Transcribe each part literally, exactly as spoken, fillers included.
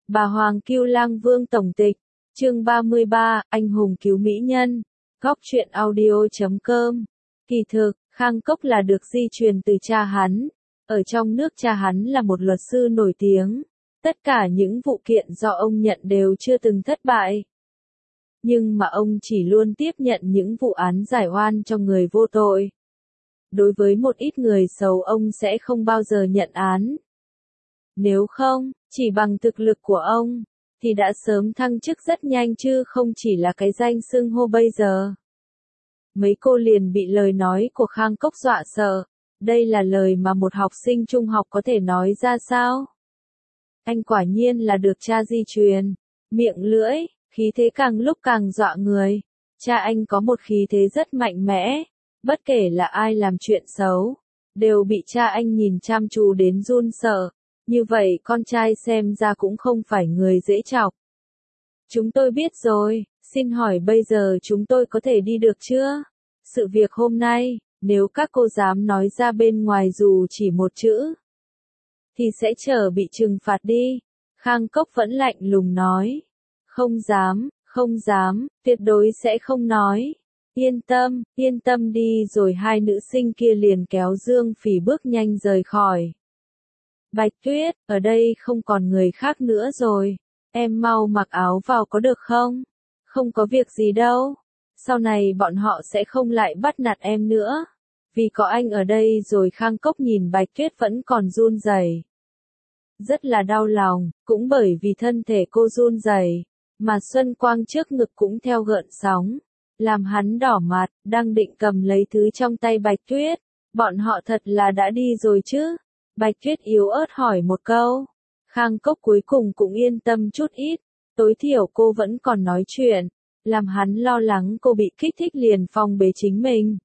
Bà Hoàng Cưu Lang Vương tổng tịch, chương ba mươi ba, anh hùng cứu mỹ nhân, góc truyện audio chấm com. Kỳ thực, Khang Cốc là được di truyền từ cha hắn. Ở trong nước cha hắn là một luật sư nổi tiếng. Tất cả những vụ kiện do ông nhận đều chưa từng thất bại. Nhưng mà ông chỉ luôn tiếp nhận những vụ án giải oan cho người vô tội. Đối với một ít người xấu ông sẽ không bao giờ nhận án. Nếu không, chỉ bằng thực lực của ông, thì đã sớm thăng chức rất nhanh chứ không chỉ là cái danh xưng hô bây giờ. Mấy cô liền bị lời nói của Khang Cốc dọa sợ. Đây là lời mà một học sinh trung học có thể nói ra sao? Anh quả nhiên là được cha di truyền. Miệng lưỡi, khí thế càng lúc càng dọa người. Cha anh có một khí thế rất mạnh mẽ. Bất kể là ai làm chuyện xấu, đều bị cha anh nhìn chăm chú đến run sợ. Như vậy con trai xem ra cũng không phải người dễ chọc. Chúng tôi biết rồi, xin hỏi bây giờ chúng tôi có thể đi được chưa? Sự việc hôm nay, nếu các cô dám nói ra bên ngoài dù chỉ một chữ, thì sẽ chờ bị trừng phạt đi. Khang Cốc vẫn lạnh lùng nói. Không dám, không dám, tuyệt đối sẽ không nói. Yên tâm, yên tâm đi rồi hai nữ sinh kia liền kéo Dương Phỉ bước nhanh rời khỏi. Bạch Tuyết, ở đây không còn người khác nữa rồi. Em mau mặc áo vào có được không? Không có việc gì đâu. Sau này bọn họ sẽ không lại bắt nạt em nữa. Vì có anh ở đây rồi. Khang Cốc nhìn Bạch Tuyết vẫn còn run rẩy. Rất là đau lòng, cũng bởi vì thân thể cô run rẩy, mà xuân quang trước ngực cũng theo gợn sóng. Làm hắn đỏ mặt, đang định cầm lấy thứ trong tay Bạch Tuyết. Bọn họ thật là đã đi rồi chứ? Bạch Tuyết yếu ớt hỏi một câu. Khang Cốc cuối cùng cũng yên tâm chút ít. Tối thiểu cô vẫn còn nói chuyện. Làm hắn lo lắng cô bị kích thích liền phòng bế chính mình.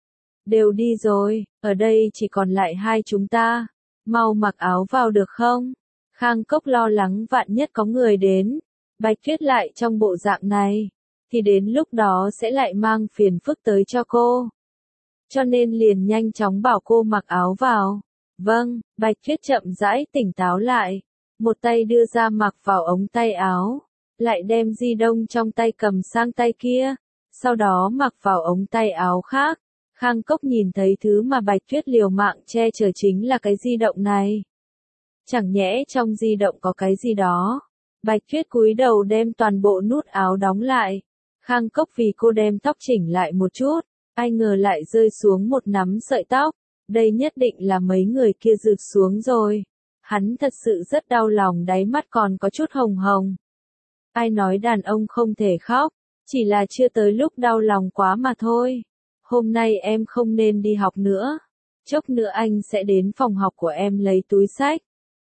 Đều đi rồi, ở đây chỉ còn lại hai chúng ta. Mau mặc áo vào được không? Khang Cốc lo lắng vạn nhất có người đến. Bạch Tuyết lại trong bộ dạng này. Thì đến lúc đó sẽ lại mang phiền phức tới cho cô. Cho nên liền nhanh chóng bảo cô mặc áo vào. Vâng, Bạch Tuyết chậm rãi tỉnh táo lại. Một tay đưa ra mặc vào ống tay áo. Lại đem di động trong tay cầm sang tay kia. Sau đó mặc vào ống tay áo khác. Khang Cốc nhìn thấy thứ mà Bạch Tuyết liều mạng che chở chính là cái di động này. Chẳng nhẽ trong di động có cái gì đó. Bạch Tuyết cúi đầu đem toàn bộ nút áo đóng lại. Khang Cốc vì cô đem tóc chỉnh lại một chút, ai ngờ lại rơi xuống một nắm sợi tóc. Đây nhất định là mấy người kia rực xuống rồi. Hắn thật sự rất đau lòng, đáy mắt còn có chút hồng hồng. Ai nói đàn ông không thể khóc, chỉ là chưa tới lúc đau lòng quá mà thôi. Hôm nay em không nên đi học nữa. Chốc nữa anh sẽ đến phòng học của em lấy túi xách.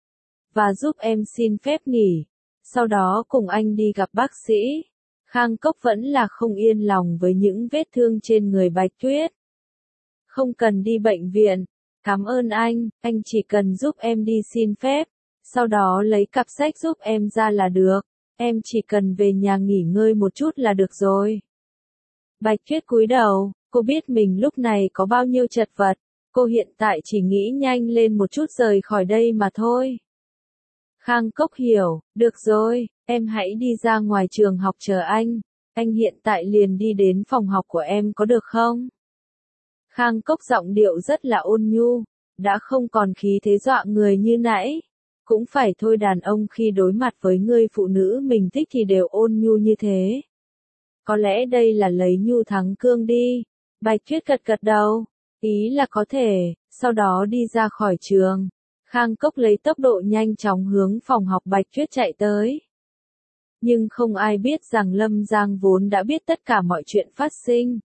Và giúp em xin phép nghỉ. Sau đó cùng anh đi gặp bác sĩ. Khang Cốc vẫn là không yên lòng với những vết thương trên người Bạch Tuyết. Không cần đi bệnh viện. Cảm ơn anh, anh chỉ cần giúp em đi xin phép. Sau đó lấy cặp sách giúp em ra là được. Em chỉ cần về nhà nghỉ ngơi một chút là được rồi. Bạch Tuyết cúi đầu, cô biết mình lúc này có bao nhiêu chật vật. Cô hiện tại chỉ nghĩ nhanh lên một chút rời khỏi đây mà thôi. Khang Cốc hiểu, được rồi, em hãy đi ra ngoài trường học chờ anh. Anh hiện tại liền đi đến phòng học của em có được không? Khang Cốc giọng điệu rất là ôn nhu, đã không còn khí thế dọa người như nãy. Cũng phải thôi, đàn ông khi đối mặt với người phụ nữ mình thích thì đều ôn nhu như thế. Có lẽ đây là lấy nhu thắng cương đi. Bạch Tuyết gật gật đầu, ý là có thể, sau đó đi ra khỏi trường. Khang Cốc lấy tốc độ nhanh chóng hướng phòng học Bạch Tuyết chạy tới. Nhưng không ai biết rằng Lâm Giang vốn đã biết tất cả mọi chuyện phát sinh.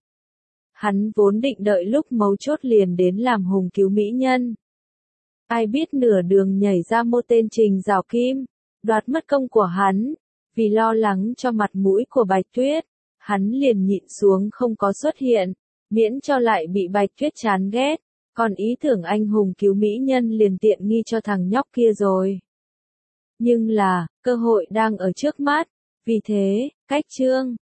Hắn vốn định đợi lúc mấu chốt liền đến làm hùng cứu mỹ nhân. Ai biết nửa đường nhảy ra một tên Trình Giảo Kim, đoạt mất công của hắn. Vì lo lắng cho mặt mũi của Bạch Tuyết, hắn liền nhịn xuống không có xuất hiện, miễn cho lại bị Bạch Tuyết chán ghét. Còn ý tưởng anh hùng cứu mỹ nhân liền tiện nghi cho thằng nhóc kia rồi. Nhưng là, cơ hội đang ở trước mắt. Vì thế, cách chương,